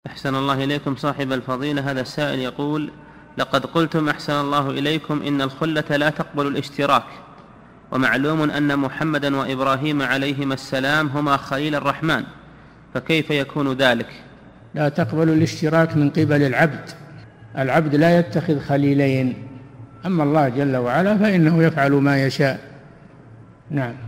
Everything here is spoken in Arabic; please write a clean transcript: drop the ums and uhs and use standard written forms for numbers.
أحسن الله إليكم صاحب الفضيلة. هذا السائل يقول: لقد قلتم أحسن الله إليكم إن الخلة لا تقبل الاشتراك، ومعلوم أن محمدا وإبراهيم عليهما السلام هما خليل الرحمن، فكيف يكون ذلك؟ لا تقبل الاشتراك من قبل العبد لا يتخذ خليلين، أما الله جل وعلا فإنه يفعل ما يشاء. نعم.